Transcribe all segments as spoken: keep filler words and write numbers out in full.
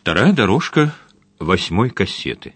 Вторая дорожка восьмой кассеты.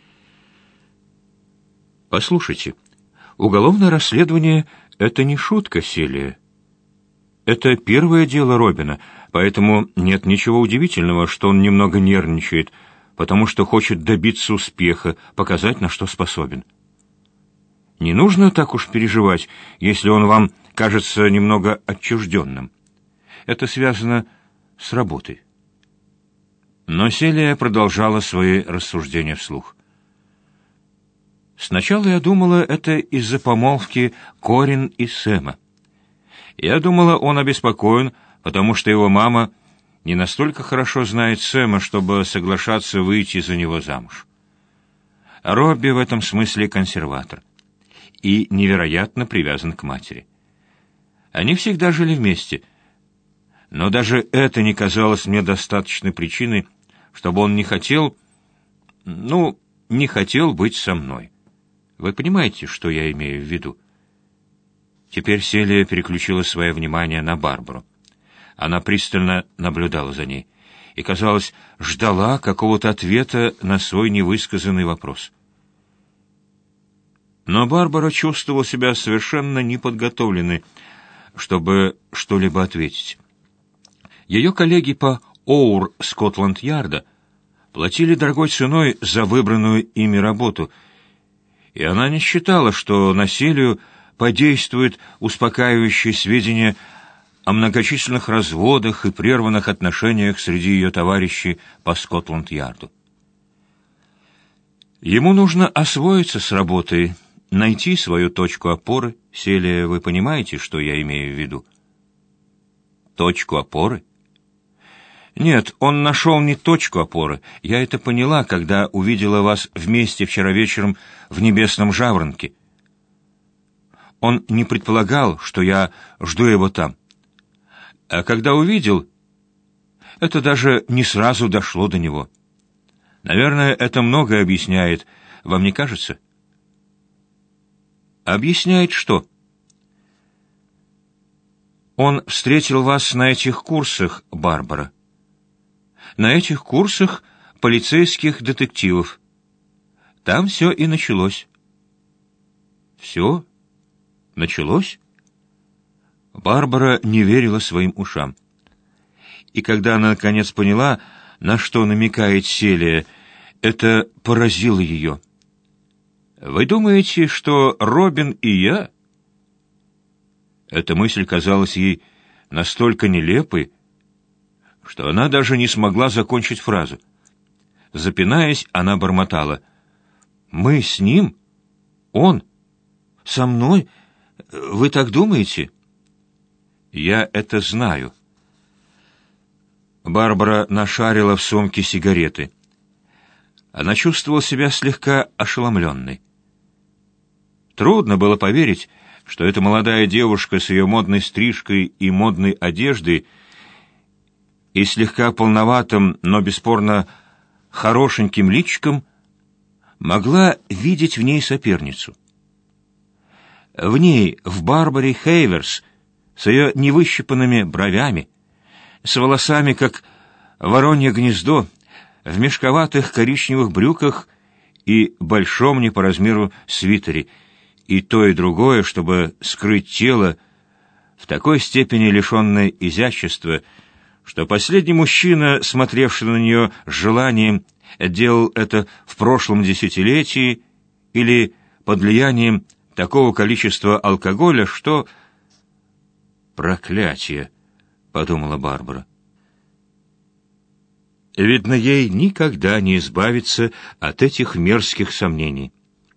Послушайте, уголовное расследование — это не шутка, Селия. Это первое дело Робина, поэтому нет ничего удивительного, что он немного нервничает, потому что хочет добиться успеха, показать, на что способен. Не нужно так уж переживать, если он вам кажется немного отчужденным. Это связано с работой. Но Селия продолжала свои рассуждения вслух. Сначала я думала, это из-за помолвки Корин и Сэма. Я думала, он обеспокоен, потому что его мама не настолько хорошо знает Сэма, чтобы соглашаться выйти за него замуж. Робби в этом смысле консерватор и невероятно привязан к матери. Они всегда жили вместе, но даже это не казалось мне достаточной причиной, чтобы он не хотел, ну, не хотел быть со мной. Вы понимаете, что я имею в виду? Теперь Селия переключила свое внимание на Барбару. Она пристально наблюдала за ней и, казалось, ждала какого-то ответа на свой невысказанный вопрос. Но Барбара чувствовала себя совершенно неподготовленной, чтобы что-либо ответить. Ее коллеги по Оур Скотланд-Ярда платили дорогой ценой за выбранную ими работу, и она не считала, что на Селию подействуют успокаивающие сведения о многочисленных разводах и прерванных отношениях среди ее товарищей по Скотланд-Ярду. Ему нужно освоиться с работой, найти свою точку опоры. Селия, вы понимаете, что я имею в виду? Точку опоры? Нет, он нашел не точку опоры. Я это поняла, когда увидела вас вместе вчера вечером в «Небесном жаворонке». Он не предполагал, что я жду его там. А когда увидел, это даже не сразу дошло до него. Наверное, это многое объясняет. Вам не кажется? Объясняет что? Он встретил вас на этих курсах, Барбара. На этих курсах полицейских детективов. Там все и началось. Все? Началось? Барбара не верила своим ушам. И когда она наконец поняла, на что намекает Селия, это поразило ее. «Вы думаете, что Робин и я?» Эта мысль казалась ей настолько нелепой, что она даже не смогла закончить фразу. Запинаясь, она бормотала: «Мы с ним? Он? Со мной? Вы так думаете?» «Я это знаю». Барбара нашарила в сумке сигареты. Она чувствовала себя слегка ошеломленной. Трудно было поверить, что эта молодая девушка с ее модной стрижкой и модной одеждой и слегка полноватым, но бесспорно хорошеньким личиком могла видеть в ней соперницу. В ней, в Барбаре Хейверс, с ее невыщипанными бровями, с волосами, как воронье гнездо, в мешковатых коричневых брюках и большом не по размеру свитере, и то и другое, чтобы скрыть тело, в такой степени лишенное изящества, что последний мужчина, смотревший на нее с желанием, делал это в прошлом десятилетии или под влиянием такого количества алкоголя, что... «Проклятие!» — подумала Барбара. Видно, ей никогда не избавиться от этих мерзких сомнений.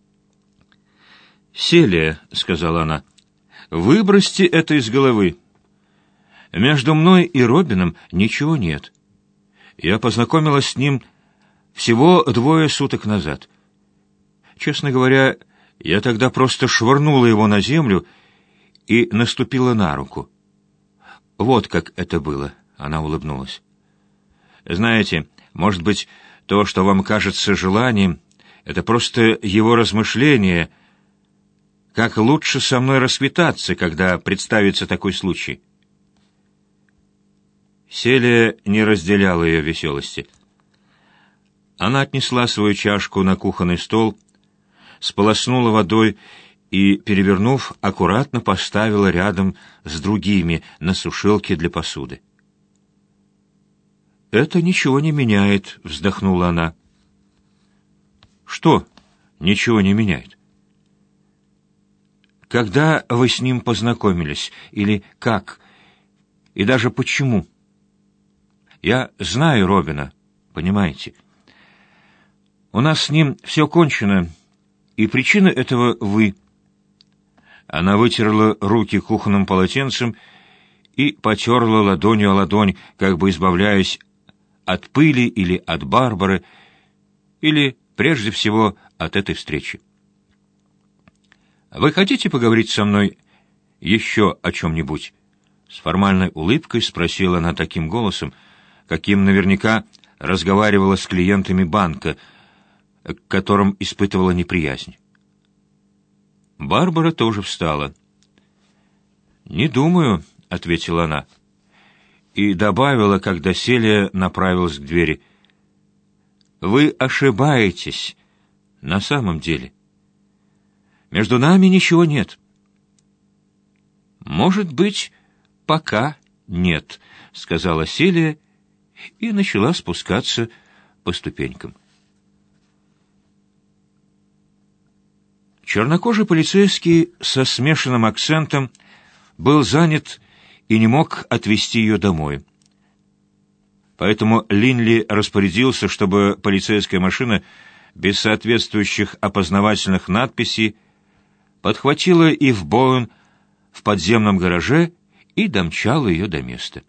«Селия», — сказала она, — «выбросьте это из головы. Между мной и Робином ничего нет. Я познакомилась с ним всего двое суток назад. Честно говоря, я тогда просто швырнула его на землю и наступила на руку. Вот как это было», — она улыбнулась. «Знаете, может быть, то, что вам кажется желанием, это просто его размышление, как лучше со мной расквитаться, когда представится такой случай». Селия не разделяла ее веселости. Она отнесла свою чашку на кухонный стол, сполоснула водой и, перевернув, аккуратно поставила рядом с другими на сушилке для посуды. «Это ничего не меняет», — вздохнула она. «Что ничего не меняет?» «Когда вы с ним познакомились? Или как? И даже почему?» «Я знаю Робина, понимаете? У нас с ним все кончено, и причина этого вы». Она вытерла руки кухонным полотенцем и потерла ладонью о ладонь, как бы избавляясь от пыли или от Барбары, или, прежде всего, от этой встречи. «Вы хотите поговорить со мной еще о чем-нибудь?» С формальной улыбкой спросила она таким голосом, каким наверняка разговаривала с клиентами банка, к которым испытывала неприязнь. Барбара тоже встала. «Не думаю», — ответила она. И добавила, когда Селия направилась к двери. «Вы ошибаетесь на самом деле. Между нами ничего нет». «Может быть, пока нет», — сказала Селия и начала спускаться по ступенькам. Чернокожий полицейский со смешанным акцентом был занят и не мог отвезти ее домой. Поэтому Линли распорядился, чтобы полицейская машина без соответствующих опознавательных надписей подхватила Ив Боуэн в подземном гараже и домчала ее до места.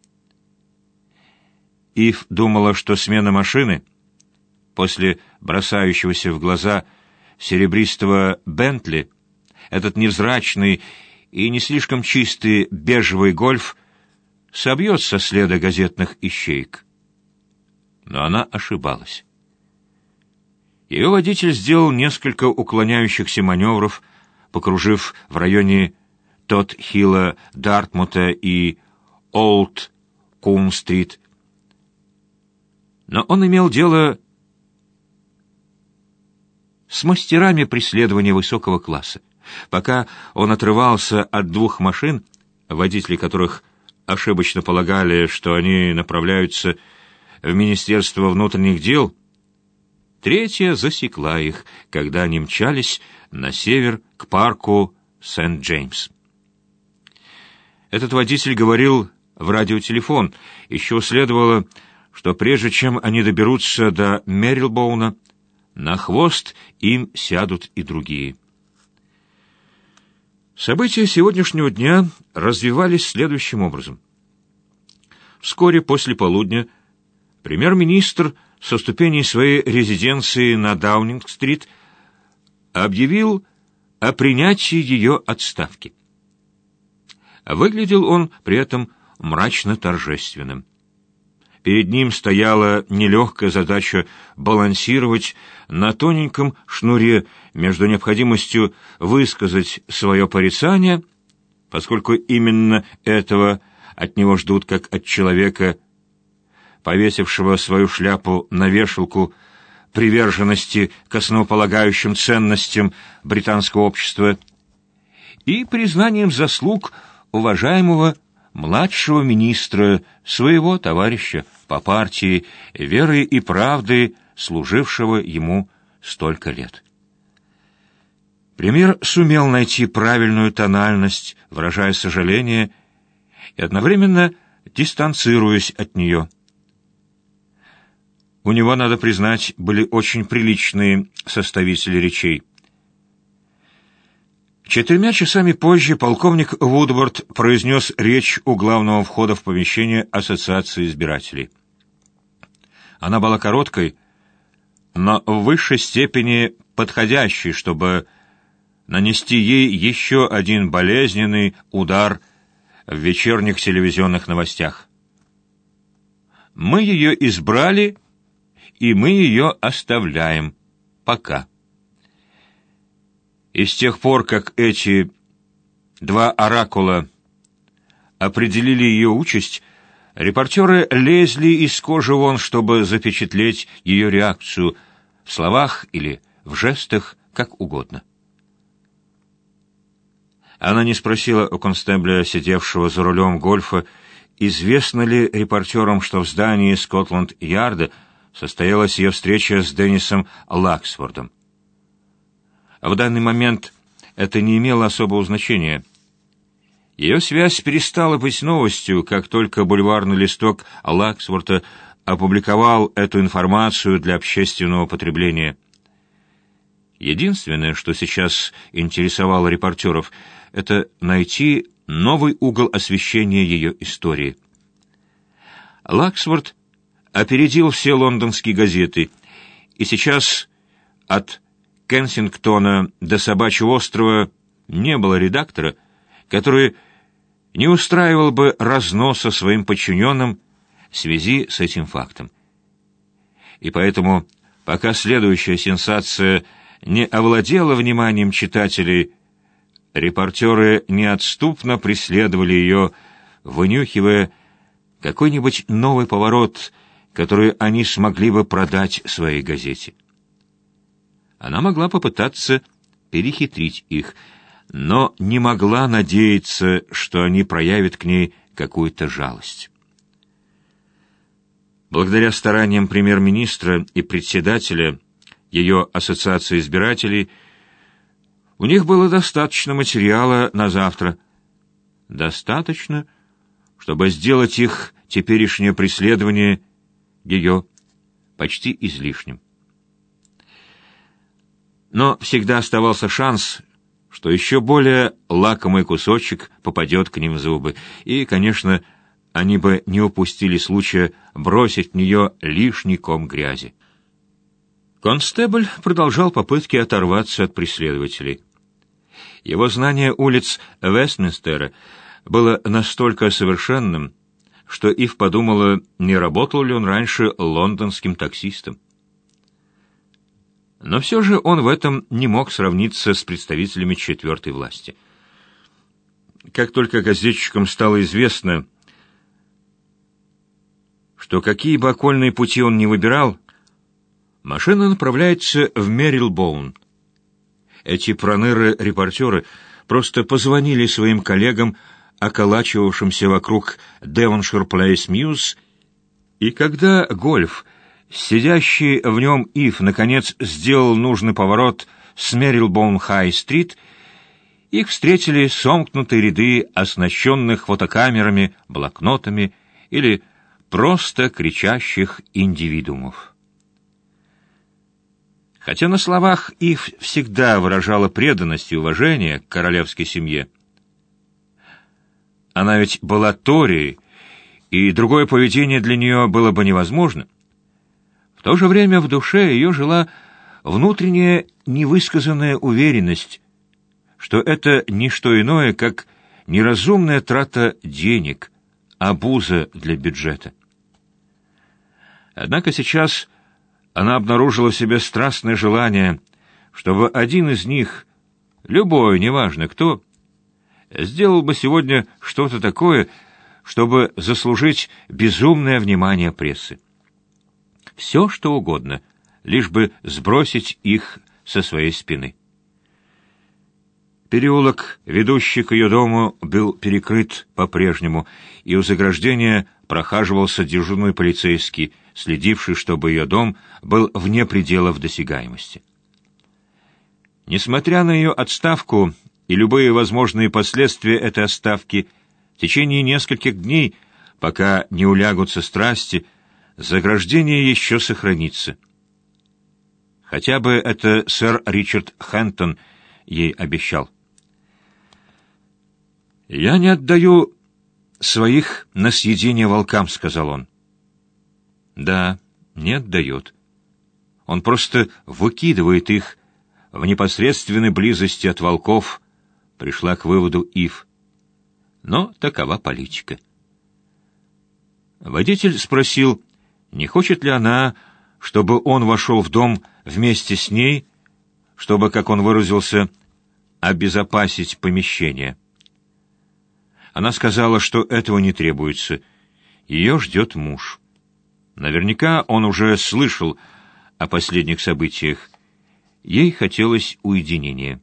Ив думала, что смена машины, после бросающегося в глаза серебристого Бентли, этот невзрачный и не слишком чистый бежевый гольф собьет со следа газетных ищеек. Но она ошибалась. Ее водитель сделал несколько уклоняющихся маневров, покружив в районе Тотт-Хилла, Дартмута и Олд-Кум-стрит. Но он имел дело с мастерами преследования высокого класса. Пока он отрывался от двух машин, водители которых ошибочно полагали, что они направляются в Министерство внутренних дел, третья засекла их, когда они мчались на север к парку Сент-Джеймс. Этот водитель говорил в радиотелефон. Еще следовало, что прежде чем они доберутся до Мерилбоуна, на хвост им сядут и другие. События сегодняшнего дня развивались следующим образом. Вскоре после полудня премьер-министр со ступеней своей резиденции на Даунинг-стрит объявил о принятии ее отставки. Выглядел он при этом мрачно торжественным. Перед ним стояла нелегкая задача балансировать на тоненьком шнуре между необходимостью высказать свое порицание, поскольку именно этого от него ждут как от человека, повесившего свою шляпу на вешалку приверженности к основополагающим ценностям британского общества, и признанием заслуг уважаемого младшего министра, своего товарища по партии, верой и правдой, служившего ему столько лет. Премьер сумел найти правильную тональность, выражая сожаление и одновременно дистанцируясь от нее. У него, надо признать, были очень приличные составители речей. Четырьмя часами позже полковник Вудворд произнес речь у главного входа в помещение Ассоциации избирателей. Она была короткой, но в высшей степени подходящей, чтобы нанести ей еще один болезненный удар в вечерних телевизионных новостях. Мы ее избрали, и мы ее оставляем. Пока. И с тех пор, как эти два оракула определили ее участь, Репортеры лезли из кожи вон, чтобы запечатлеть ее реакцию в словах или в жестах, как угодно. Она не спросила у констебля, сидевшего за рулем гольфа, известно ли репортерам, что в здании Скотланд-Ярда состоялась ее встреча с Деннисом Лаксфордом. В данный момент это не имело особого значения. Ее связь перестала быть новостью, как только бульварный листок Лаксфорда опубликовал эту информацию для общественного потребления. Единственное, что сейчас интересовало репортеров, это найти новый угол освещения ее истории. Лаксфорд опередил все лондонские газеты, и сейчас от Кенсингтона до Собачьего острова не было редактора, который не устраивал бы разноса своим подчиненным в связи с этим фактом. И поэтому, пока следующая сенсация не овладела вниманием читателей, репортеры неотступно преследовали ее, вынюхивая какой-нибудь новый поворот, который они смогли бы продать своей газете. Она могла попытаться перехитрить их, но не могла надеяться, что они проявят к ней какую-то жалость. Благодаря стараниям премьер-министра и председателя ее ассоциации избирателей, у них было достаточно материала на завтра. Достаточно, чтобы сделать их теперешнее преследование ее почти излишним. Но всегда оставался шанс, что еще более лакомый кусочек попадет к ним в зубы, и, конечно, они бы не упустили случая бросить в нее лишний ком грязи. Констебль продолжал попытки оторваться от преследователей. Его знание улиц Вестминстера было настолько совершенным, что Ив подумала, не работал ли он раньше лондонским таксистом. Но все же он в этом не мог сравниться с представителями четвертой власти. Как только газетчикам стало известно, что какие бы окольные пути он ни выбирал, машина направляется в Мерилбоун. Эти проныры-репортеры просто позвонили своим коллегам, околачивавшимся вокруг Devonshire Place Mews, и когда гольф, сидящий в нем Ив, наконец сделал нужный поворот с Мерилбоун-Хай-стрит, их встретили сомкнутые ряды оснащенных фотокамерами, блокнотами или просто кричащих индивидуумов. Хотя на словах Ив всегда выражала преданность и уважение к королевской семье, она ведь была Тори, и другое поведение для нее было бы невозможно. В то же время в душе ее жила внутренняя невысказанная уверенность, что это не что иное, как неразумная трата денег, обуза для бюджета. Однако сейчас она обнаружила в себе страстное желание, чтобы один из них, любой, неважно кто, сделал бы сегодня что-то такое, чтобы заслужить безумное внимание прессы. Все, что угодно, лишь бы сбросить их со своей спины. Переулок, ведущий к ее дому, был перекрыт по-прежнему, и у заграждения прохаживался дежурный полицейский, следивший, чтобы ее дом был вне пределов досягаемости. Несмотря на ее отставку и любые возможные последствия этой отставки, в течение нескольких дней, пока не улягутся страсти, заграждение еще сохранится. Хотя бы это сэр Ричард Хэнтон ей обещал. «Я не отдаю своих на съедение волкам», — сказал он. Да, не отдает. Он просто выкидывает их в непосредственной близости от волков, пришла к выводу Ив. Но такова политика. Водитель спросил, не хочет ли она, чтобы он вошел в дом вместе с ней, чтобы, как он выразился, обезопасить помещение. Она сказала, что этого не требуется, ее ждет муж. Наверняка он уже слышал о последних событиях. Ей хотелось уединения.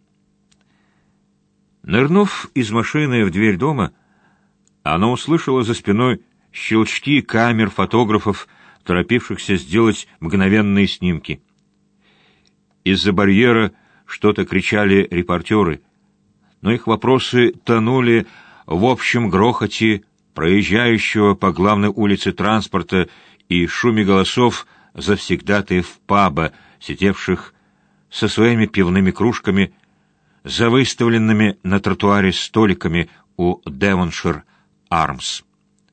Нырнув из машины в дверь дома, она услышала за спиной щелчки камер фотографов, торопившихся сделать мгновенные снимки. Из-за барьера что-то кричали репортеры, но их вопросы тонули в общем грохоте проезжающего по главной улице транспорта и шуме голосов завсегдатаев паба, сидевших со своими пивными кружками за выставленными на тротуаре столиками у Devonshire Arms.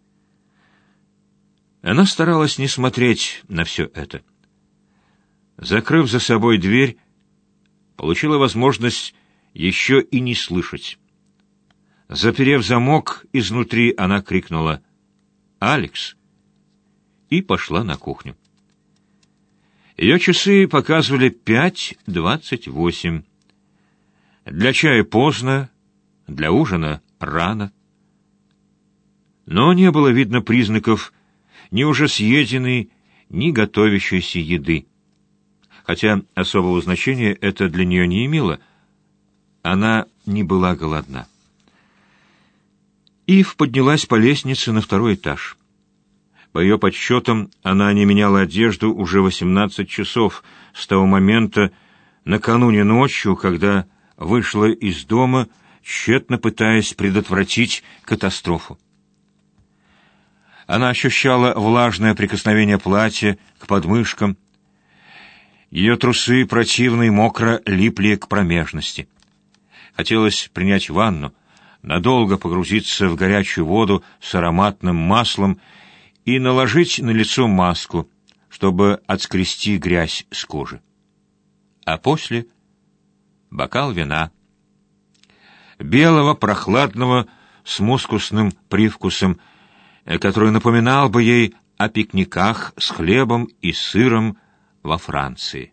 Она старалась не смотреть на все это. Закрыв за собой дверь, получила возможность еще и не слышать. Заперев замок изнутри, она крикнула «Алекс!» и пошла на кухню. Ее часы показывали пять двадцать восемь. Для чая поздно, для ужина рано. Но не было видно признаков ни уже съеденной, ни готовящейся еды. Хотя особого значения это для нее не имело. Она не была голодна. Ив поднялась по лестнице на второй этаж. По ее подсчетам, она не меняла одежду уже восемнадцать часов с того момента, накануне ночью, когда вышла из дома, тщетно пытаясь предотвратить катастрофу. Она ощущала влажное прикосновение платья к подмышкам. Ее трусы противно и мокро липли к промежности. Хотелось принять ванну, надолго погрузиться в горячую воду с ароматным маслом и наложить на лицо маску, чтобы отскрести грязь с кожи. А после — бокал вина. Белого, прохладного, с мускусным привкусом, который напоминал бы ей о пикниках с хлебом и сыром во Франции.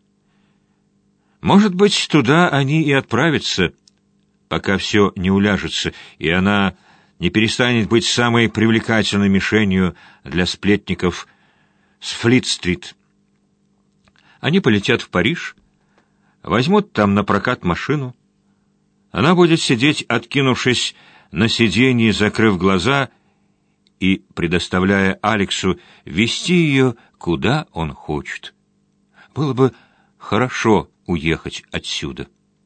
Может быть, туда они и отправятся, пока все не уляжется, и она не перестанет быть самой привлекательной мишенью для сплетников с Флит-стрит. Они полетят в Париж, возьмут там на прокат машину. Она будет сидеть, откинувшись на сиденье, закрыв глаза, и предоставляя Алексу вести ее, куда он хочет. Было бы хорошо уехать отсюда.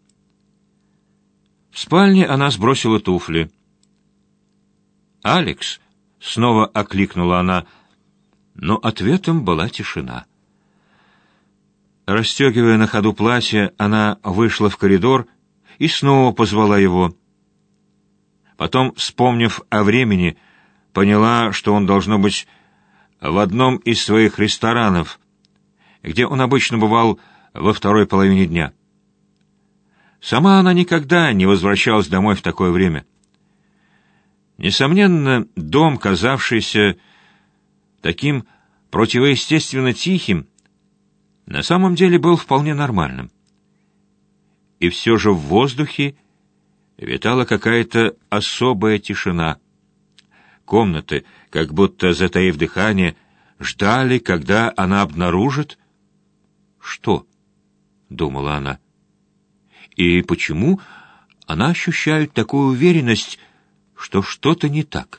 В спальне она сбросила туфли. «Алекс!» — снова окликнула она, но ответом была тишина. Расстегивая на ходу платье, она вышла в коридор и снова позвала его. Потом, вспомнив о времени, поняла, что он, должно быть, в одном из своих ресторанов, где он обычно бывал во второй половине дня. Сама она никогда не возвращалась домой в такое время. Несомненно, дом, казавшийся таким противоестественно тихим, на самом деле был вполне нормальным. И все же в воздухе витала какая-то особая тишина. Комнаты, как будто затаив дыхание, ждали, когда она обнаружит... «Что?» — думала она. «И почему она ощущает такую уверенность, что что-то не так?»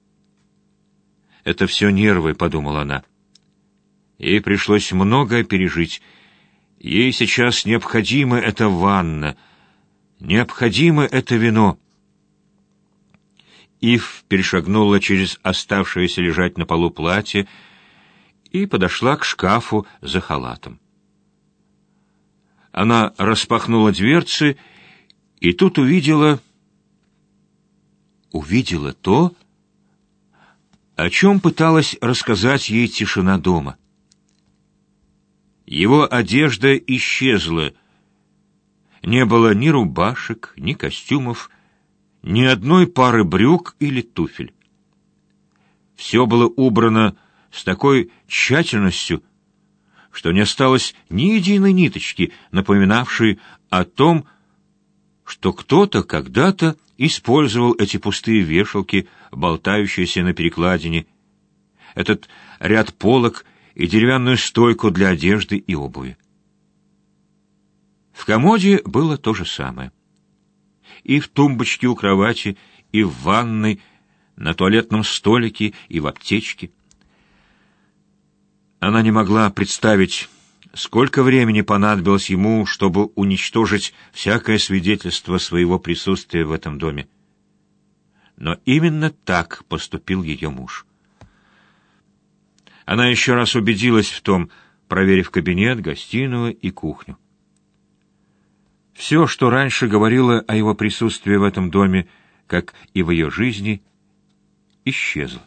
«Это все нервы», — подумала она. Ей пришлось многое пережить. Ей сейчас необходима эта ванна, необходимо это вино. Ив перешагнула через оставшееся лежать на полу платье и подошла к шкафу за халатом. Она распахнула дверцы и тут увидела... Увидела то, о чем пыталась рассказать ей тишина дома. Его одежда исчезла. Не было ни рубашек, ни костюмов, ни одной пары брюк или туфель. Все было убрано с такой тщательностью, что не осталось ни единой ниточки, напоминавшей о том, что кто-то когда-то использовал эти пустые вешалки, болтающиеся на перекладине, этот ряд полок и деревянную стойку для одежды и обуви. В комоде было то же самое. И в тумбочке у кровати, и в ванной, на туалетном столике, и в аптечке. Она не могла представить, сколько времени понадобилось ему, чтобы уничтожить всякое свидетельство своего присутствия в этом доме. Но именно так поступил ее муж. Она еще раз убедилась в том, проверив кабинет, гостиную и кухню. Все, что раньше говорило о его присутствии в этом доме, как и в ее жизни, исчезло.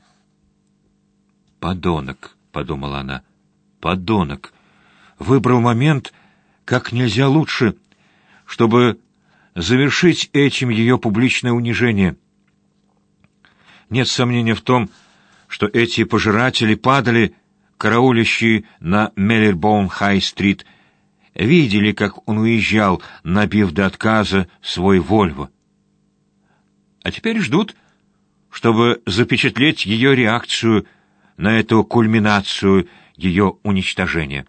«Подонок», — подумала она, — «подонок». Выбрал момент как нельзя лучше, чтобы завершить этим ее публичное унижение. Нет сомнения в том, что эти пожиратели падали, караулищие на Меллербоун-Хай-стрит, видели, как он уезжал, набив до отказа свой «Вольво». А теперь ждут, чтобы запечатлеть ее реакцию на эту кульминацию ее уничтожения.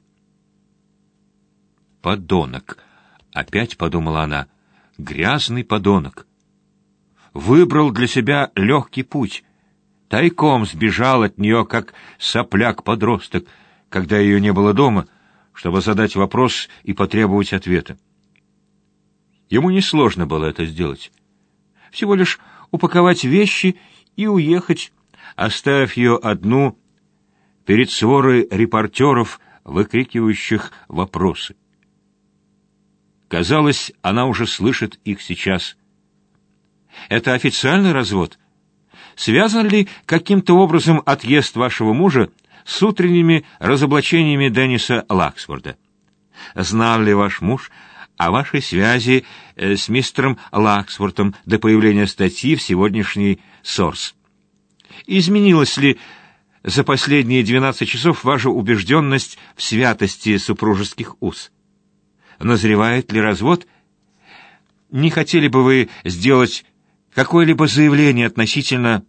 «Подонок», — опять подумала она, — «грязный подонок». Выбрал для себя легкий путь, тайком сбежал от нее, как сопляк-подросток, когда ее не было дома, чтобы задать вопрос и потребовать ответа. Ему несложно было это сделать. Всего лишь упаковать вещи и уехать, оставив ее одну перед сворой репортеров, выкрикивающих вопросы. Казалось, она уже слышит их сейчас. Это официальный развод? Связан ли каким-то образом отъезд вашего мужа с утренними разоблачениями Денниса Лаксворда? Знал ли ваш муж о вашей связи с мистером Лаксвордом до появления статьи в сегодняшней «Сорс»? Изменилась ли за последние двенадцать часов ваша убежденность в святости супружеских уз? Назревает ли развод? Не хотели бы вы сделать какое-либо заявление относительно...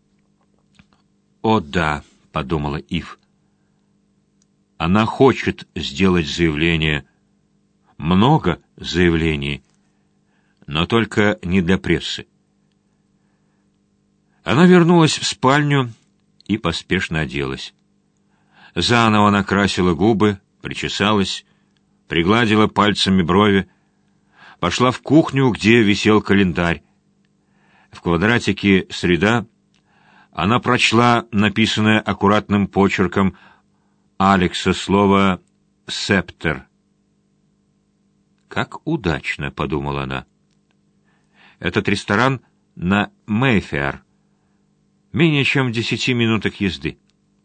«О да», — подумала Ив. Она хочет сделать заявление. Много заявлений, но только не для прессы. Она вернулась в спальню и поспешно оделась. Заново накрасила губы, причесалась, пригладила пальцами брови, пошла в кухню, где висел календарь. В квадратике «Среда» она прочла написанное аккуратным почерком Алекса слово «септер». «Как удачно», — подумала она. Этот ресторан на Мэйфэар, менее чем в десяти минутах езды.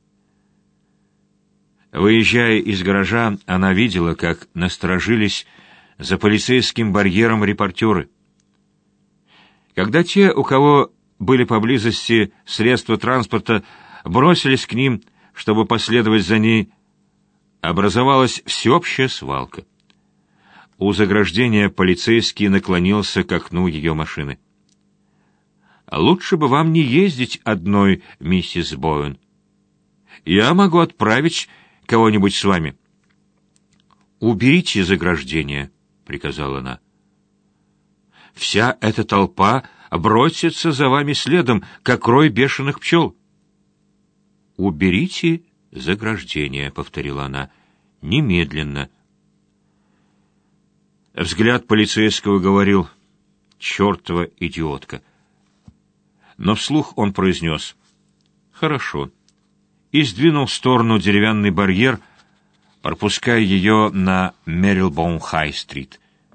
Выезжая из гаража, она видела, как насторожились за полицейским барьером репортеры. Когда те, у кого были поблизости средства транспорта, бросились к ним, чтобы последовать за ней, образовалась всеобщая свалка. У заграждения полицейский наклонился к окну ее машины. «Лучше бы вам не ездить одной, миссис Боуэн. Я могу отправить кого-нибудь с вами». «Уберите заграждение», — приказала она. «Вся эта толпа бросится за вами следом, как рой бешеных пчел». «Уберите заграждение», — повторила она, — «немедленно». Взгляд полицейского говорил: «Чертова идиотка». Но вслух он произнес: «Хорошо», и сдвинул в сторону деревянный барьер, пропуская ее на Меллербоун-Хай-стрит.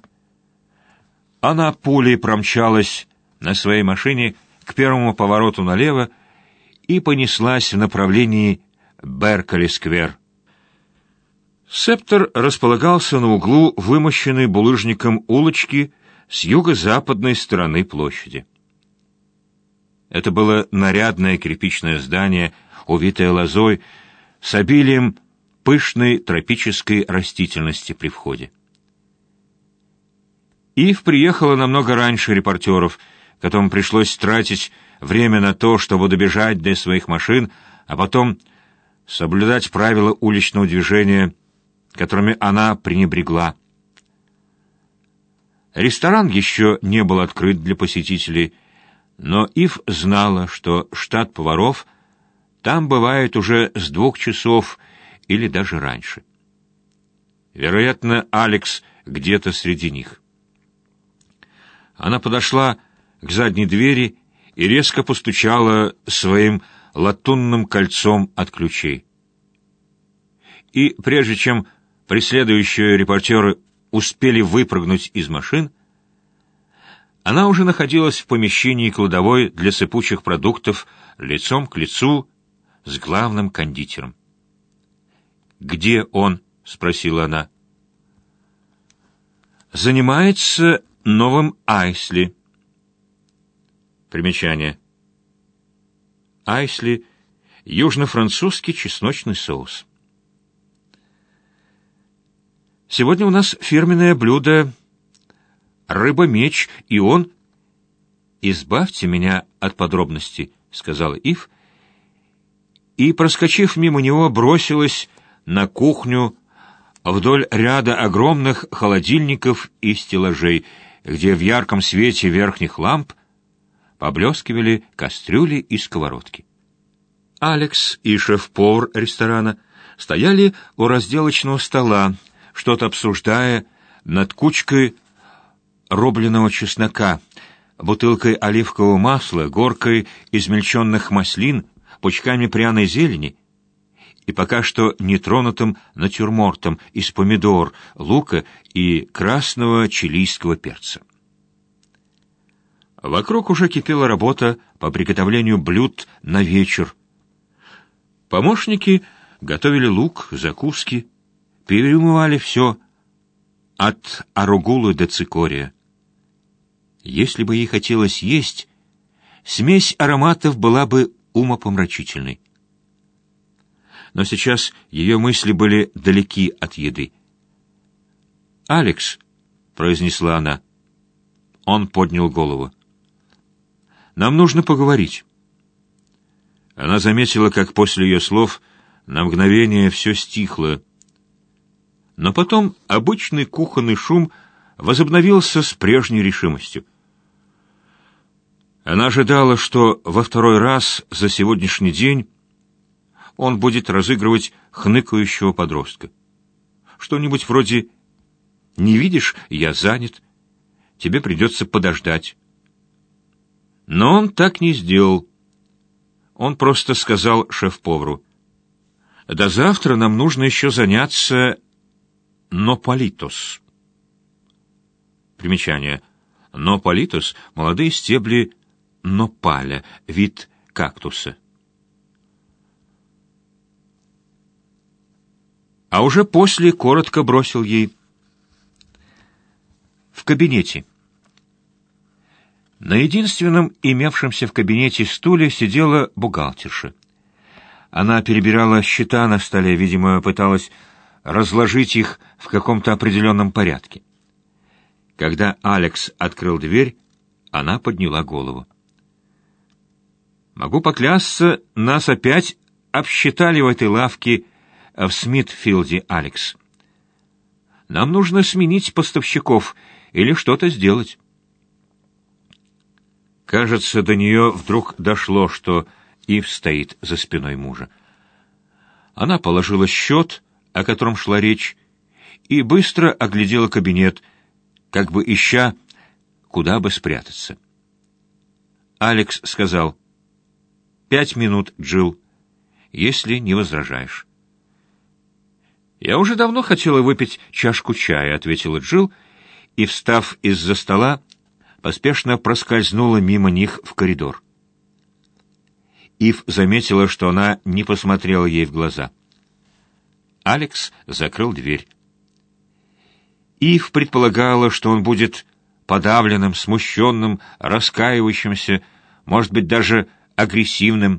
Она пулей промчалась на своей машине к первому повороту налево и понеслась в направлении Беркли-сквер. Септер располагался на углу вымощенной булыжником улочки с юго-западной стороны площади. Это было нарядное кирпичное здание, увитое лозой, с обилием пышной тропической растительности при входе. Ив приехала намного раньше репортеров, которым пришлось тратить время на то, чтобы добежать до своих машин, а потом соблюдать правила уличного движения, которыми она пренебрегла. Ресторан еще не был открыт для посетителей, но Ив знала, что штат поваров там бывает уже с двух часов или даже раньше. Вероятно, Алекс где-то среди них. Она подошла к задней двери и резко постучала своим латунным кольцом от ключей. И прежде чем преследующие репортеры успели выпрыгнуть из машин, она уже находилась в помещении кладовой для сыпучих продуктов лицом к лицу с главным кондитером. «Где он?» — спросила она. «Занимается новым айсли». Примечание. Айсли — южно-французский чесночный соус. «Сегодня у нас фирменное блюдо рыба-меч, и он...» «Избавьте меня от подробностей», — сказала Ив, и, проскочив мимо него, бросилась на кухню вдоль ряда огромных холодильников и стеллажей, где в ярком свете верхних ламп поблескивали кастрюли и сковородки. Алекс и шеф-повар ресторана стояли у разделочного стола, что-то обсуждая над кучкой рубленого чеснока, бутылкой оливкового масла, горкой измельченных маслин, пучками пряной зелени и пока что нетронутым натюрмортом из помидор, лука и красного чилийского перца. Вокруг уже кипела работа по приготовлению блюд на вечер. Помощники готовили лук, закуски, перемывали все от аругулы до цикория. Если бы ей хотелось есть, смесь ароматов была бы умопомрачительной. Но сейчас ее мысли были далеки от еды. «Алекс», — произнесла она. Он поднял голову. «Нам нужно поговорить». Она заметила, как после ее слов на мгновение все стихло. Но потом обычный кухонный шум возобновился с прежней решимостью. Она ожидала, что во второй раз за сегодняшний день он будет разыгрывать хныкающего подростка. Что-нибудь вроде «Не видишь, я занят, тебе придется подождать». Но он так не сделал. Он просто сказал шеф-повару: «До завтра нам нужно еще заняться нополитос». Примечание. Нополитос — молодые стебли нопаля, вид кактуса. А уже после коротко бросил ей: «В кабинете». На единственном имевшемся в кабинете стуле сидела бухгалтерша. Она перебирала счета на столе, видимо, пыталась разложить их в каком-то определенном порядке. Когда Алекс открыл дверь, она подняла голову. «Могу поклясться, нас опять обсчитали в этой лавке в Смитфилде, Алекс. Нам нужно сменить поставщиков или что-то сделать». Кажется, до нее вдруг дошло, что Ив стоит за спиной мужа. Она положила счет, о котором шла речь, и быстро оглядела кабинет, как бы ища, куда бы спрятаться. Алекс сказал: «Пять минут, Джилл, если не возражаешь». «Я уже давно хотела выпить чашку чая», — ответила Джилл, и, встав из-за стола, поспешно проскользнула мимо них в коридор. Ив заметила, что она не посмотрела ей в глаза. Алекс закрыл дверь. Ив предполагала, что он будет подавленным, смущенным, раскаивающимся, может быть, даже агрессивным.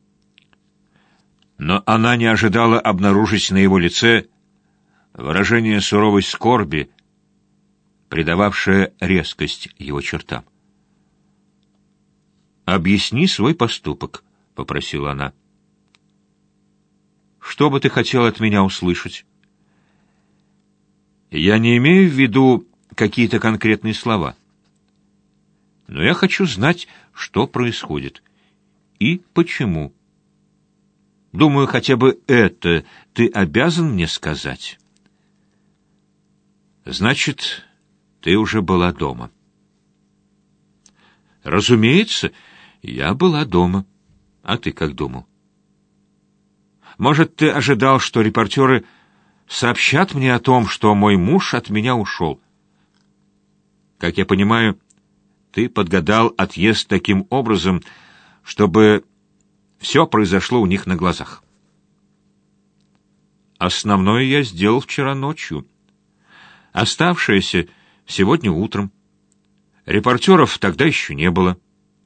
Но она не ожидала обнаружить на его лице выражение суровой скорби, придававшее резкость его чертам. «Объясни свой поступок», — попросила она. Что бы ты хотел от меня услышать? Я не имею в виду какие-то конкретные слова. Но я хочу знать, что происходит и почему. Думаю, хотя бы это ты обязан мне сказать. Значит, ты уже была дома. Разумеется, я была дома. А ты как думал? Может, ты ожидал, что репортеры сообщат мне о том, что мой муж от меня ушел? Как я понимаю, ты подгадал отъезд таким образом, чтобы все произошло у них на глазах. Основное я сделал вчера ночью. Оставшееся сегодня утром. Репортеров тогда еще не было.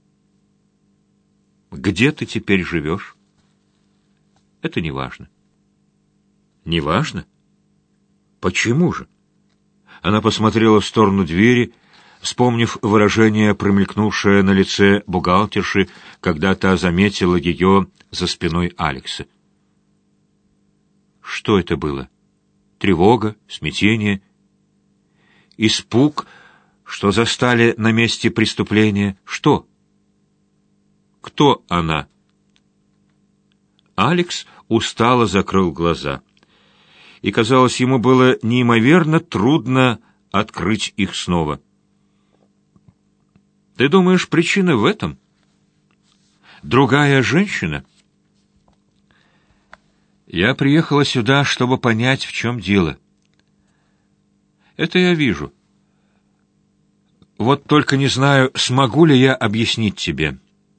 Где ты теперь живешь? Это не важно. Не важно? Почему же? Она посмотрела в сторону двери, вспомнив выражение, промелькнувшее на лице бухгалтерши, когда та заметила ее за спиной Алекса. Что это было? Тревога, смятение, испуг, что застали на месте преступления? Что? Кто она? Алекс устало закрыл глаза, и, казалось, ему было неимоверно трудно открыть их снова. Ты думаешь, причина в этом? Другая женщина? Я приехала сюда, чтобы понять, в чем дело. Это я вижу. Вот только не знаю, смогу ли я объяснить тебе.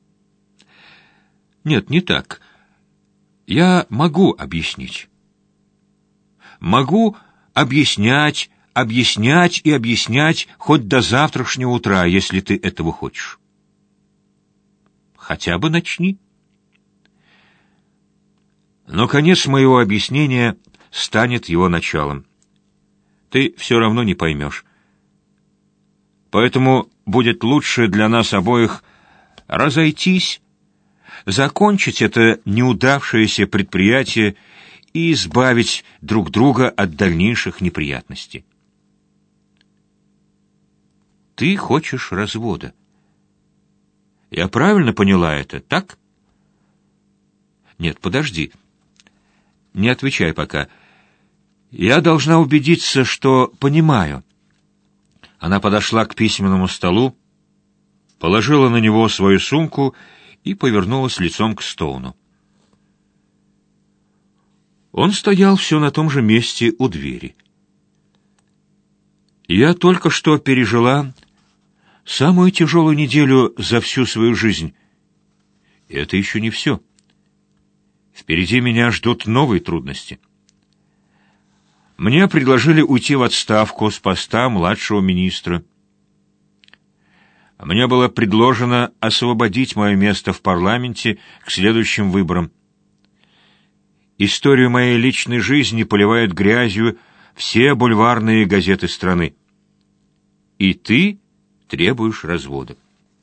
Нет, не так. Я могу объяснить. Могу объяснять, объяснять и объяснять хоть до завтрашнего утра, если ты этого хочешь. Хотя бы начни. Но конец моего объяснения станет его началом. Ты все равно не поймешь. Поэтому будет лучше для нас обоих разойтись, закончить это неудавшееся предприятие и избавить друг друга от дальнейших неприятностей. Ты хочешь развода. Я правильно поняла это, так? Нет, подожди. Не отвечай пока. Я должна убедиться, что понимаю. Она подошла к письменному столу, положила на него свою сумку и повернулась лицом к Стоуну. Он стоял все на том же месте у двери. Я только что пережила самую тяжелую неделю за всю свою жизнь. И это еще не все. Впереди меня ждут новые трудности. Мне предложили уйти в отставку с поста младшего министра. Мне было предложено освободить мое место в парламенте к следующим выборам. Историю моей личной жизни поливают грязью все бульварные газеты страны. И ты требуешь развода.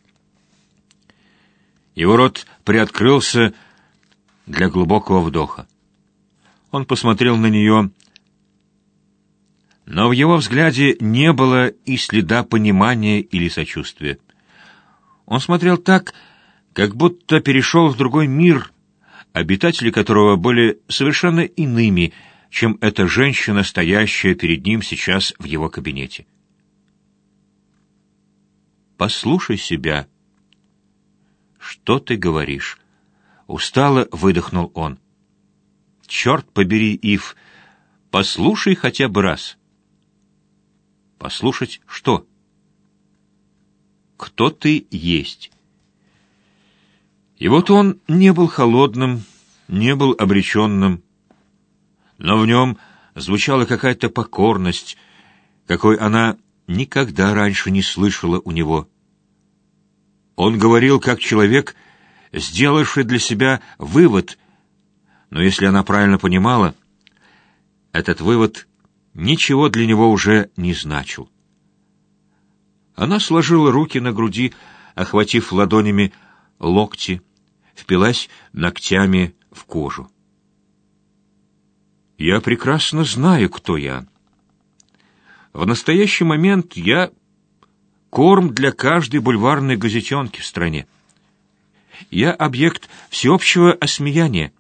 Его рот приоткрылся для глубокого вдоха. Он посмотрел на нее, но в его взгляде не было и следа понимания или сочувствия. Он смотрел так, как будто перешел в другой мир, обитатели которого были совершенно иными, чем эта женщина, стоящая перед ним сейчас в его кабинете. «Послушай себя». «Что ты говоришь?» Устало выдохнул он. «Черт побери, Ив, послушай хотя бы раз». «Послушать что?» «Кто ты есть?» И вот он не был холодным, не был обреченным, но в нем звучала какая-то покорность, какой она никогда раньше не слышала у него. Он говорил как человек, сделавший для себя вывод, но если она правильно понимала, этот вывод ничего для него уже не значил. Она сложила руки на груди, охватив ладонями локти, впилась ногтями в кожу. Я прекрасно знаю, кто я. В настоящий момент я корм для каждой бульварной газетенки в стране. Я объект всеобщего осмеяния.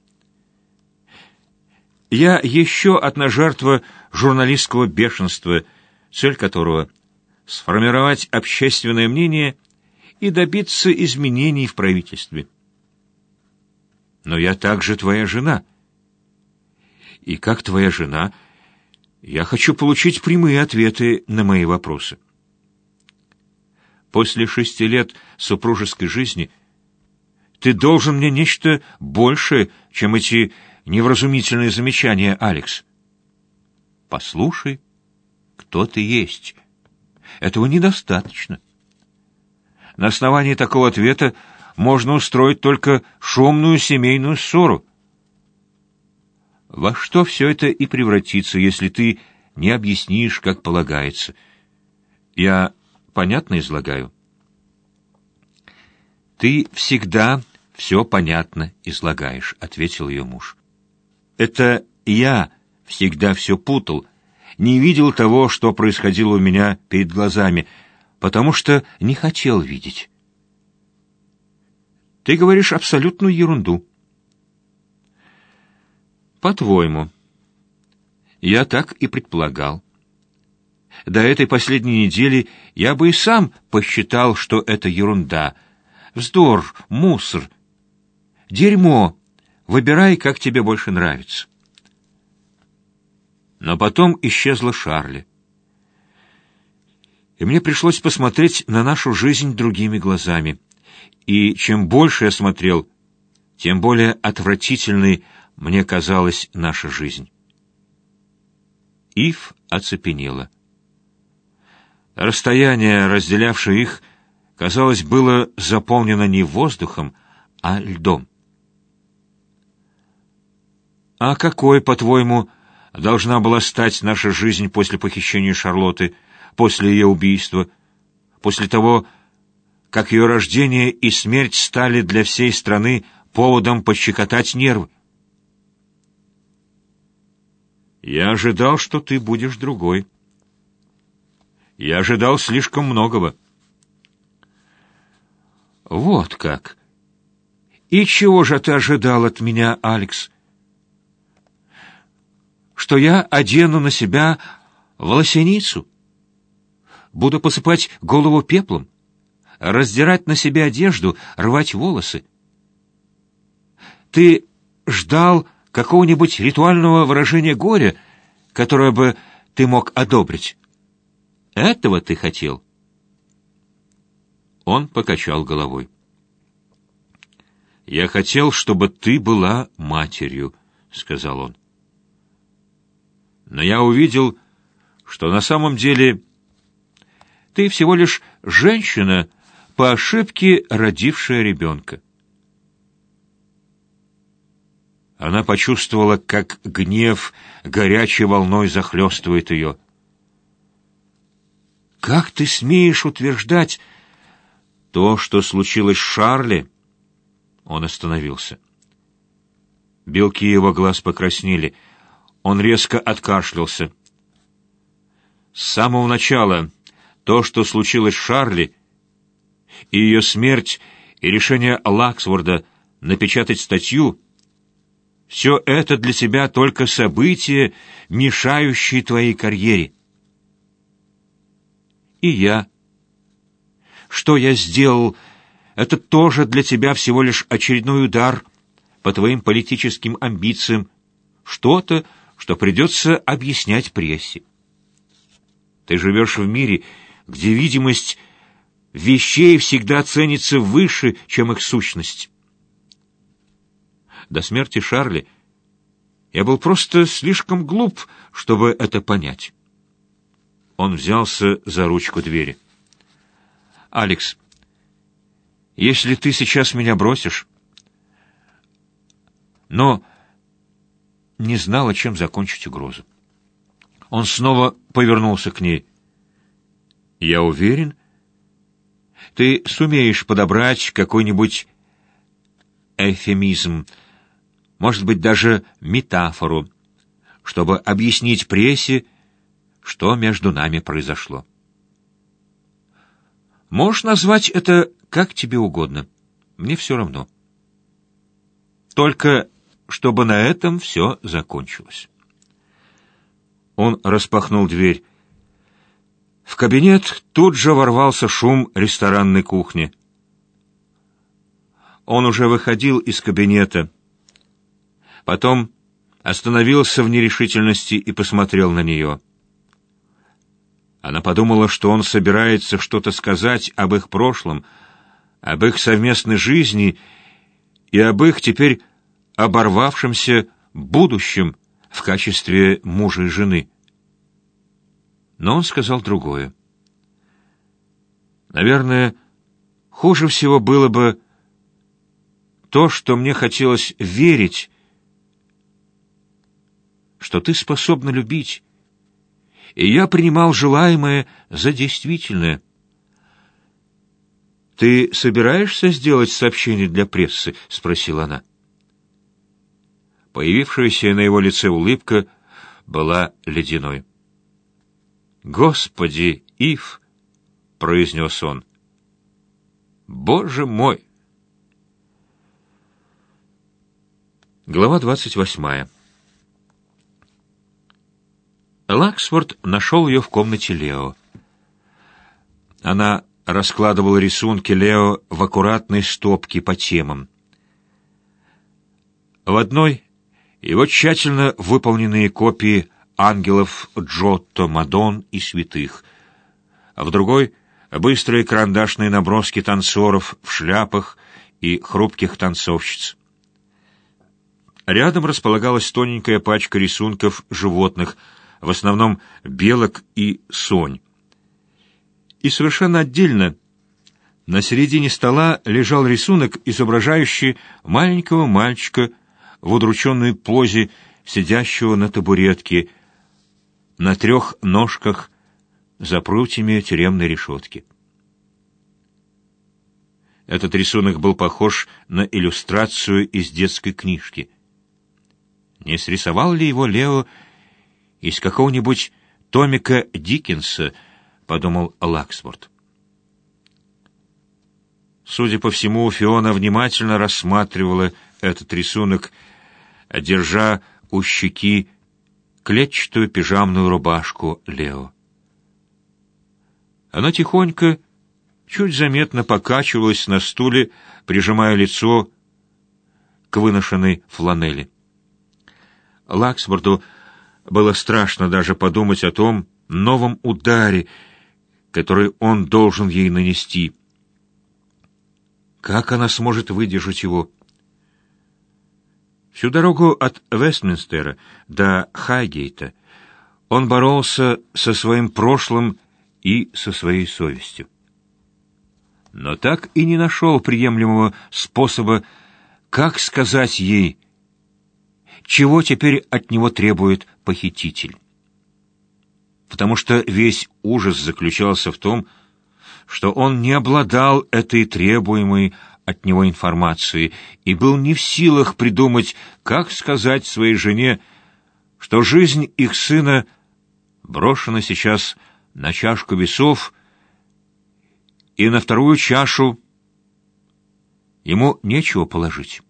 Я еще одна жертва журналистского бешенства, цель которого — сформировать общественное мнение и добиться изменений в правительстве. Но я также твоя жена. И как твоя жена, я хочу получить прямые ответы на мои вопросы. После шести лет супружеской жизни ты должен мне нечто большее, чем эти невразумительные замечания, Алекс. Послушай, кто ты есть. Этого недостаточно. На основании такого ответа можно устроить только шумную семейную ссору. Во что все это и превратится, если ты не объяснишь, как полагается? Я понятно излагаю? Ты всегда все понятно излагаешь, — ответил ее муж. Это я всегда все путал, не видел того, что происходило у меня перед глазами, потому что не хотел видеть. Ты говоришь абсолютную ерунду. По-твоему. Я так и предполагал. До этой последней недели я бы и сам посчитал, что это ерунда. Вздор, мусор, дерьмо. Выбирай, как тебе больше нравится. Но потом исчезла Шарли. И мне пришлось посмотреть на нашу жизнь другими глазами. И чем больше я смотрел, тем более отвратительной мне казалась наша жизнь. Ив оцепенела. Расстояние, разделявшее их, казалось, было заполнено не воздухом, а льдом. А какой, по-твоему, должна была стать наша жизнь после похищения Шарлотты, после ее убийства, после того, как ее рождение и смерть стали для всей страны поводом пощекотать нервы? Я ожидал, что ты будешь другой. Я ожидал слишком многого. Вот как. И чего же ты ожидал от меня, Алекс? Что я одену на себя волосяницу? Буду посыпать голову пеплом? Раздирать на себе одежду, рвать волосы? Ты ждал какого-нибудь ритуального выражения горя, которое бы ты мог одобрить? Этого ты хотел?» Он покачал головой. «Я хотел, чтобы ты была матерью», — сказал он. «Но я увидел, что на самом деле ты всего лишь женщина, по ошибке родившая ребенка». Она почувствовала, как гнев горячей волной захлестывает ее. «Как ты смеешь утверждать то, что случилось с Шарли?» Он остановился. Белки его глаз покраснели. Он резко откашлялся. «С самого начала то, что случилось с Шарли, и ее смерть, и решение Лаксворда напечатать статью — все это для тебя только события, мешающие твоей карьере. И я. Что я сделал, это тоже для тебя всего лишь очередной удар по твоим политическим амбициям, что-то, что придется объяснять прессе. Ты живешь в мире, где видимость вещей всегда ценится выше, чем их сущность. До смерти Шарли я был просто слишком глуп, чтобы это понять. Он взялся за ручку двери. «Алекс, если ты сейчас меня бросишь...» Но не знала, чем закончить угрозу. Он снова повернулся к ней. «Я уверен, ты сумеешь подобрать какой-нибудь эвфемизм, может быть, даже метафору, чтобы объяснить прессе, что между нами произошло. Можешь назвать это как тебе угодно. Мне все равно. Только чтобы на этом все закончилось. Он распахнул дверь. В кабинет тут же ворвался шум ресторанной кухни. Он уже выходил из кабинета. Потом остановился в нерешительности и посмотрел на нее. Она подумала, что он собирается что-то сказать об их прошлом, об их совместной жизни и об их теперь оборвавшемся будущем в качестве мужа и жены. Но он сказал другое. Наверное, хуже всего было бы то, что мне хотелось верить, что ты способна любить, и я принимал желаемое за действительное. «Ты собираешься сделать сообщение для прессы?» — спросила она. Появившаяся на его лице улыбка была ледяной. «Господи, Ив!» — произнес он. «Боже мой!» Глава двадцать восьмая. Лаксфорд нашел ее в комнате Лео. Она раскладывала рисунки Лео в аккуратной стопке по темам. В одной его тщательно выполненные копии ангелов Джотто, Мадон и святых, а в другой — быстрые карандашные наброски танцоров в шляпах и хрупких танцовщиц. Рядом располагалась тоненькая пачка рисунков животных, в основном белок и сонь. И совершенно отдельно на середине стола лежал рисунок, изображающий маленького мальчика в удрученной позе, сидящего на табуретке, на трех ножках за прутьями тюремной решетки. Этот рисунок был похож на иллюстрацию из детской книжки. Не срисовал ли его Лео из какого-нибудь томика Диккенса, подумал Лаксфорд. Судя по всему, Фиона внимательно рассматривала этот рисунок, держа у щеки клетчатую пижамную рубашку Лео. Она тихонько, чуть заметно покачивалась на стуле, прижимая лицо к выношенной фланели. Лаксфорду было страшно даже подумать о том новом ударе, который он должен ей нанести. Как она сможет выдержать его? Всю дорогу от Вестминстера до Хайгейта он боролся со своим прошлым и со своей совестью. Но так и не нашел приемлемого способа, как сказать ей, чего теперь от него требует похититель. Потому что весь ужас заключался в том, что он не обладал этой требуемой от него информацией и был не в силах придумать, как сказать своей жене, что жизнь их сына брошена сейчас на чашку весов, и на вторую чашу ему нечего положить.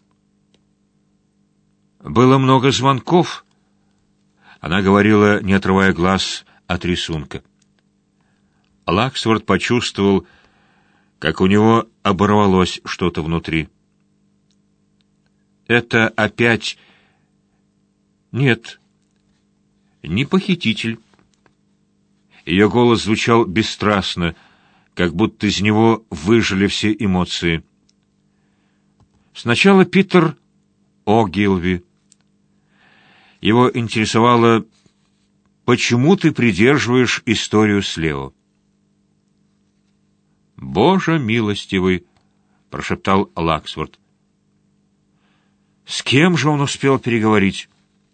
Было много звонков. Она говорила, не отрывая глаз от рисунка. Лаксфорд почувствовал, как у него оборвалось что-то внутри. Это опять... Нет, не похититель. Ее голос звучал бесстрастно, как будто из него выжили все эмоции. Сначала Питер О'Гилви. Его интересовало, почему ты придерживаешь историю с Лео. «Боже милостивый!» — прошептал Лаксфорд. «С кем же он успел переговорить?»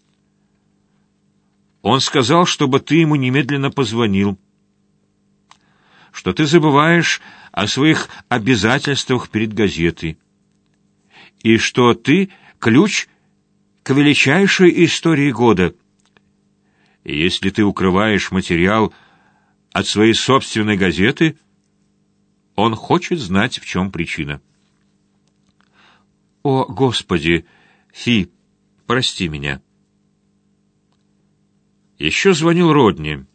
«Он сказал, чтобы ты ему немедленно позвонил, что ты забываешь о своих обязательствах перед газетой, и что ты — ключ к величайшей истории года, И если ты укрываешь материал от своей собственной газеты, он хочет знать, в чем причина. О, Господи, Фи, прости меня. Еще звонил Родни.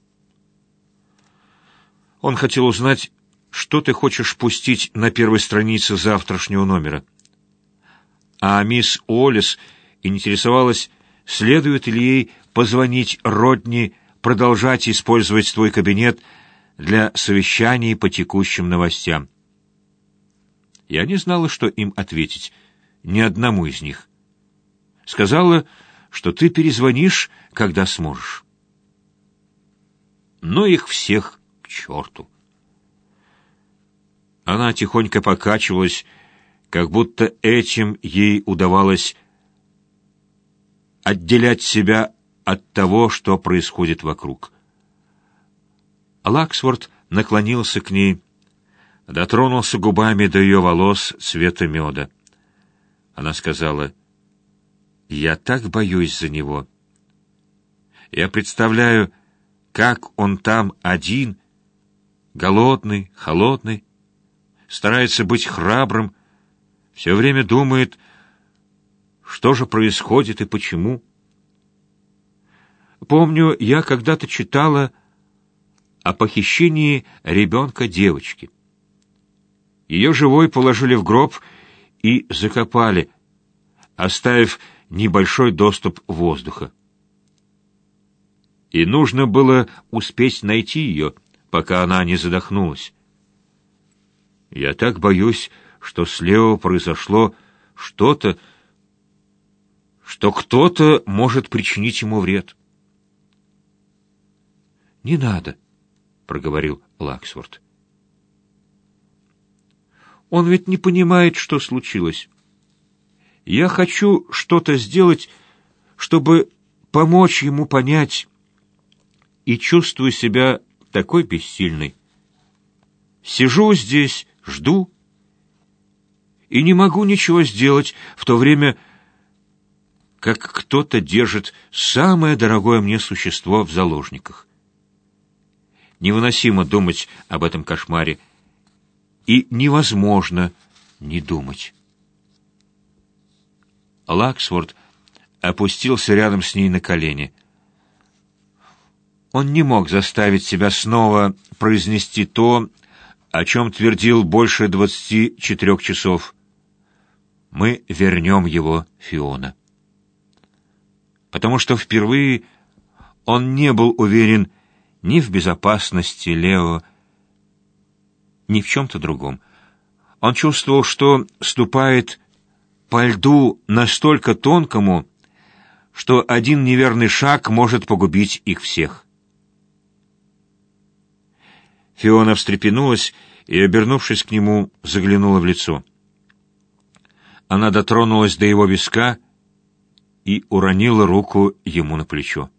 Он хотел узнать, что ты хочешь пустить на первой странице завтрашнего номера. А мисс Уоллес интересовалась, следует ли ей позвонить Родни, продолжать использовать твой кабинет для совещаний по текущим новостям. Я не знала, что им ответить, ни одному из них. Сказала, что ты перезвонишь, когда сможешь. Но их всех к черту. Она тихонько покачивалась, как будто этим ей удавалось отделять себя от того, что происходит вокруг. Лаксворт наклонился к ней, дотронулся губами до ее волос цвета меда. Она сказала: «Я так боюсь за него. Я представляю, как он там один, голодный, холодный, старается быть храбрым, все время думает, что же происходит и почему. Помню, я когда-то читала о похищении ребенка-девочки. Ее живой положили в гроб и закопали, оставив небольшой доступ воздуха. И нужно было успеть найти ее, пока она не задохнулась. Я так боюсь, что с Лео произошло что-то, что кто-то может причинить ему вред». «Не надо», — проговорил Лаксворт. «Он ведь не понимает, что случилось. Я хочу что-то сделать, чтобы помочь ему понять, и чувствую себя такой бессильной. Сижу здесь, жду, и не могу ничего сделать, в то время как кто-то держит самое дорогое мне существо в заложниках. Невыносимо думать об этом кошмаре, и невозможно не думать». Лаксворт опустился рядом с ней на колени. Он не мог заставить себя снова произнести то, о чем твердил больше двадцати четырех часов. «Мы вернем его, Фиона». Потому что впервые он не был уверен ни в безопасности Лео, ни в чем-то другом. Он чувствовал, что ступает по льду настолько тонкому, что один неверный шаг может погубить их всех. Фиона встрепенулась и, обернувшись к нему, заглянула в лицо. Она дотронулась до его виска и уронила руку ему на плечо.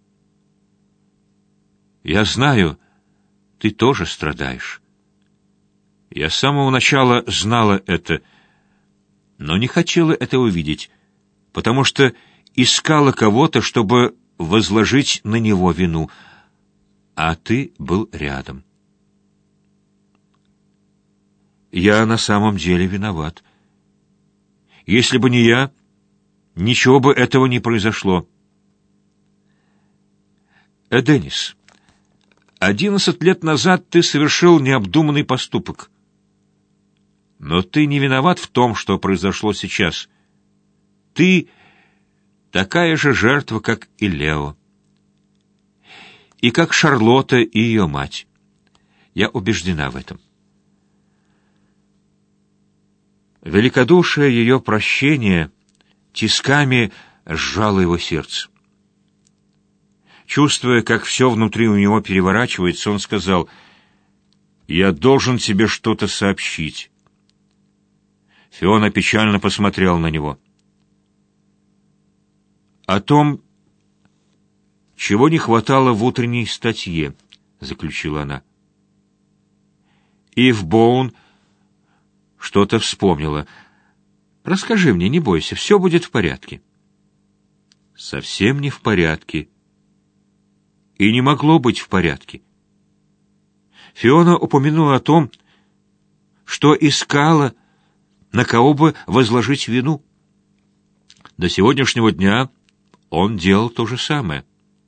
«Я знаю, ты тоже страдаешь. Я с самого начала знала это, но не хотела этого видеть, потому что искала кого-то, чтобы возложить на него вину, а ты был рядом. Я на самом деле виноват. Если бы не я, ничего бы этого не произошло. Э, Деннис, одиннадцать лет назад ты совершил необдуманный поступок. Но ты не виноват в том, что произошло сейчас. Ты такая же жертва, как и Лео. И как Шарлотта и ее мать. Я убеждена в этом. Великодушие ее прощения тисками сжало его сердце. Чувствуя, как все внутри у него переворачивается, он сказал: «Я должен тебе что-то сообщить». Фиона печально посмотрела на него. «О том, чего не хватало в утренней статье», — заключила она. И в Боун что-то вспомнила. «Расскажи мне, не бойся, все будет в порядке». «Совсем не в порядке. и не могло быть в порядке. Фиона упомянула о том, что искала, на кого бы возложить вину. До сегодняшнего дня он делал то же самое.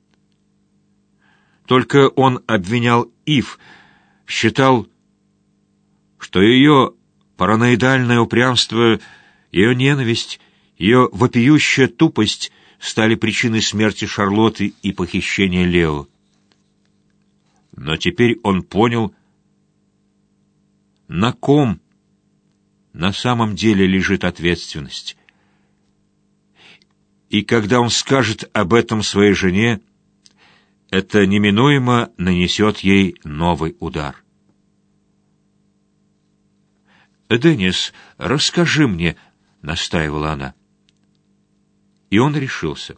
Только он обвинял Ив, считал, что ее параноидальное упрямство, ее ненависть, ее вопиющая тупость стали причиной смерти Шарлотты и похищения Лео. Но теперь он понял, на ком на самом деле лежит ответственность. И когда он скажет об этом своей жене, это неминуемо нанесет ей новый удар. «Деннис, расскажи мне», — настаивала она. И он решился.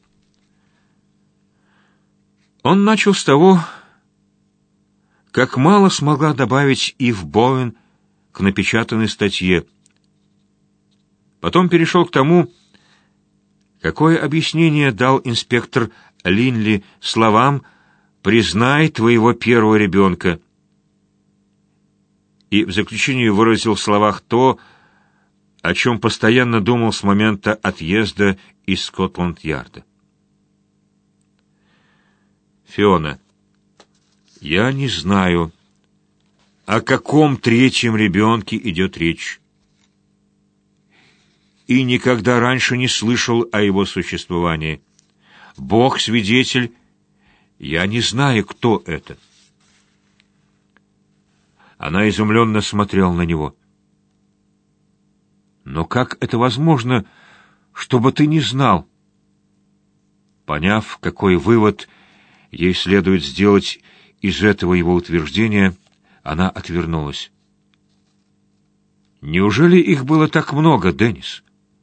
Он начал с того, как мало смогла добавить Ив Боуэн к напечатанной статье. Потом перешел к тому, какое объяснение дал инспектор Линли словам «признай твоего первого ребенка», и в заключение выразил в словах то, о чем постоянно думал с момента отъезда из Скотланд-Ярда. «Фиона, я не знаю, о каком третьем ребенке идет речь, и никогда раньше не слышал о его существовании. Бог свидетель, я не знаю, кто это». Она изумленно смотрела на него. «Но как это возможно, чтобы ты не знал?» Поняв, какой вывод ей следует сделать из этого его утверждения, она отвернулась. «Неужели их было так много, Деннис?»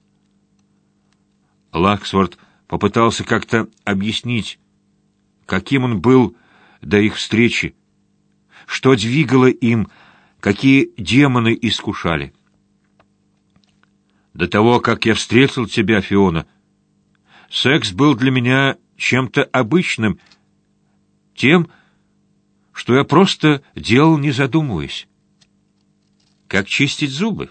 Лаксворт попытался как-то объяснить, каким он был до их встречи, что двигало им, какие демоны искушали. «До того, как я встретил тебя, Фиона, секс был для меня чем-то обычным, тем, что я просто делал, не задумываясь. Как чистить зубы.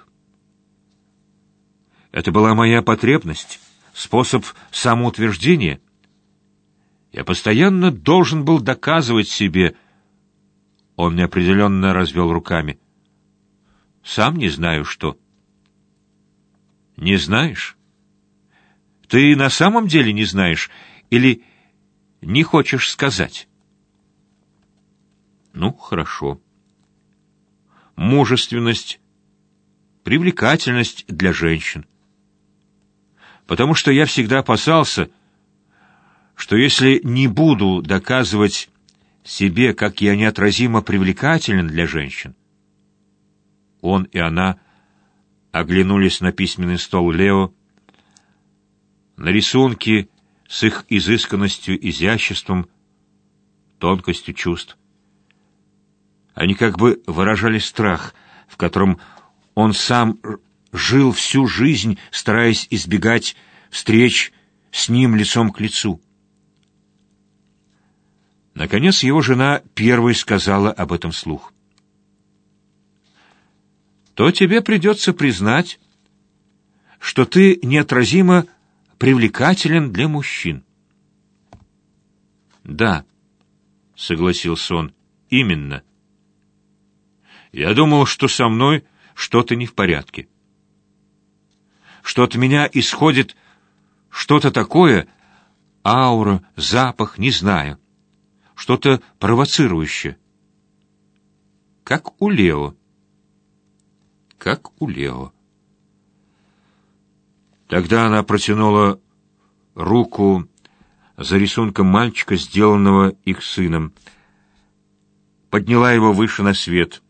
Это была моя потребность, способ самоутверждения. Я постоянно должен был доказывать себе». Он неопределенно развел руками. «Сам не знаю, что». «Не знаешь? Ты на самом деле не знаешь или не хочешь сказать?» «Ну, хорошо. Мужественность, привлекательность для женщин. Потому что я всегда опасался, что если не буду доказывать себе, как я неотразимо привлекателен для женщин». Он и она оглянулись на письменный стол Лео, на рисунки с их изысканностью, изяществом, тонкостью чувств. Они как бы выражали страх, в котором он сам жил всю жизнь, стараясь избегать встреч с ним лицом к лицу. Наконец его жена первой сказала об этом вслух. «То тебе придется признать, что ты неотразимо привлекателен для мужчин». «Да», — согласился он, — «именно. Я думал, что со мной что-то не в порядке, что от меня исходит что-то такое, аура, запах, не знаю, что-то провоцирующее. Как у Лео. Как у Лео». Тогда она протянула руку за рисунком мальчика, сделанного их сыном, подняла его выше на свет.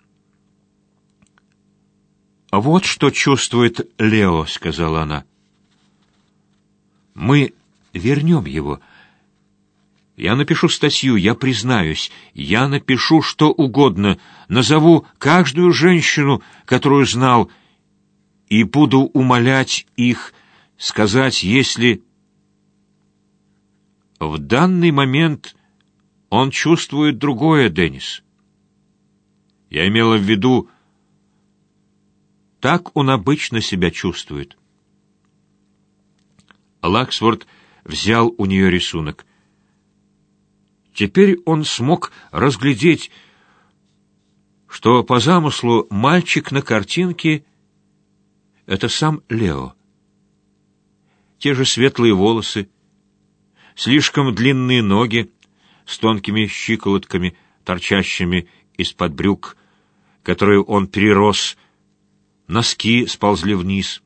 «А вот что чувствует Лео», — сказала она. «Мы вернем его. Я напишу статью, я признаюсь, я напишу что угодно, назову каждую женщину, которую знал, и буду умолять их сказать, если...» В данный момент Он чувствует другое, Деннис. Я имела в виду, так он обычно себя чувствует. Лаксворт взял у нее рисунок. Теперь он смог разглядеть, что по замыслу мальчик на картинке — это сам Лео. Те же светлые волосы, слишком длинные ноги с тонкими щиколотками, торчащими из-под брюк, которые он перерос, носки сползли вниз.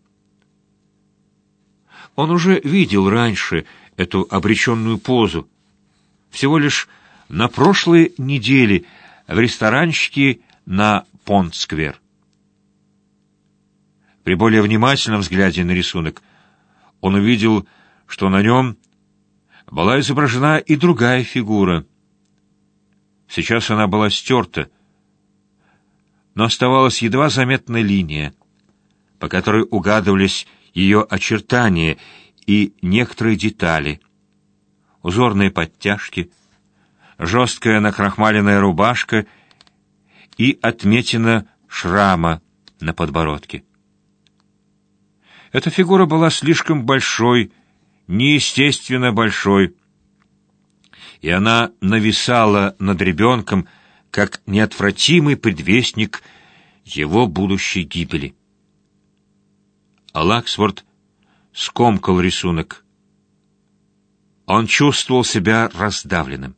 Он уже видел раньше эту обреченную позу, всего лишь на прошлой неделе в ресторанчике на Понт-сквер. При более внимательном взгляде на рисунок он увидел, что на нем была изображена и другая фигура. Сейчас она была стерта, но оставалась едва заметная линия, по которой угадывались ее очертания и некоторые детали: узорные подтяжки, жесткая накрахмаленная рубашка и отметина шрама на подбородке. Эта фигура была слишком большой, неестественно большой, и она нависала над ребенком, как неотвратимый предвестник его будущей гибели. А Лаксворт скомкал рисунок. Он чувствовал себя раздавленным.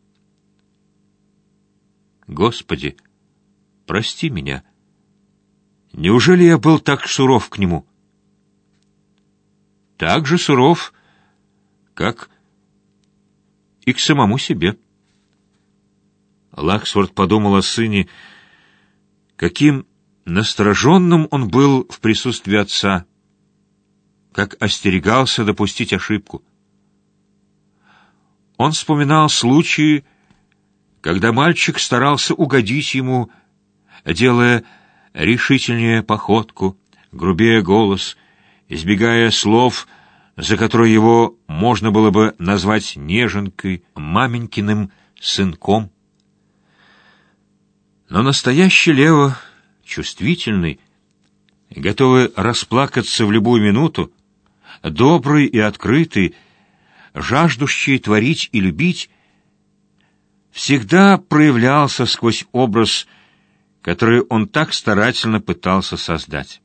«Господи, прости меня. Неужели я был так суров к нему?» «Так же суров, как и к самому себе». Лаксворт подумал о сыне, каким настороженным он был в присутствии отца, как остерегался допустить ошибку. Он вспоминал случаи, когда мальчик старался угодить ему, делая решительнее походку, грубее голос, избегая слов, за которые его можно было бы назвать неженкой, маменькиным сынком. Но настоящий Лео, чувствительный, готовый расплакаться в любую минуту, добрый и открытый, жаждущий творить и любить, всегда проявлялся сквозь образ, который он так старательно пытался создать.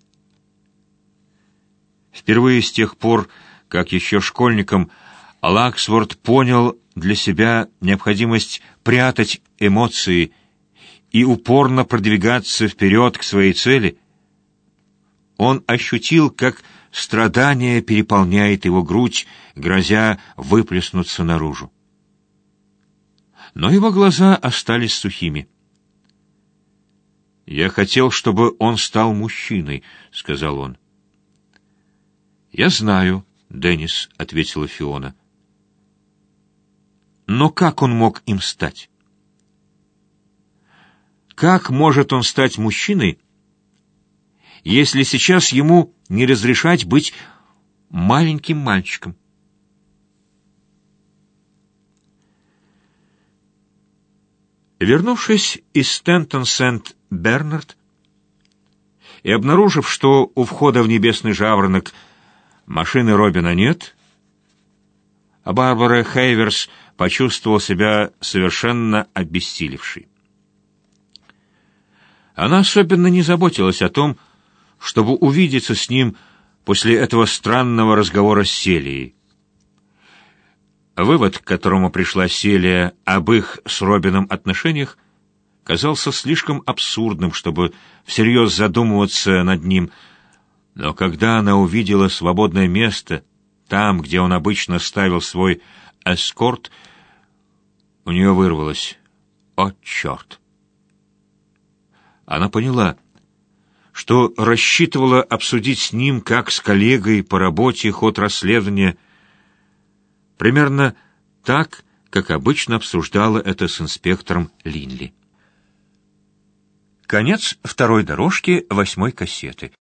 Впервые с тех пор, как еще школьником, Лаксворт понял для себя необходимость прятать эмоции и упорно продвигаться вперед к своей цели, он ощутил, как страдание переполняет его грудь, грозя выплеснуться наружу. Но его глаза остались сухими. «Я хотел, чтобы он стал мужчиной», — сказал он. «Я знаю, Деннис», — ответила Фиона. «Но как он мог им стать? Как может он стать мужчиной, если сейчас ему не разрешать быть маленьким мальчиком?» Вернувшись из Стентон-Сент-Бернард и обнаружив, что у входа в Небесный Жаворонок машины Робина нет, а Барбара Хейверс почувствовал себя совершенно обессилевшей. Она особенно не заботилась о том, чтобы увидеться с ним после этого странного разговора с Селией. Вывод, к которому пришла Селия об их с Робином отношениях, казался слишком абсурдным, чтобы всерьез задумываться над ним, но когда она увидела свободное место там, где он обычно ставил свой эскорт, у нее вырвалось: «О, черт!» Она поняла, что рассчитывала обсудить с ним, как с коллегой по работе, ход расследования, примерно так, как обычно обсуждала это с инспектором Линли. Конец второй дорожки восьмой кассеты.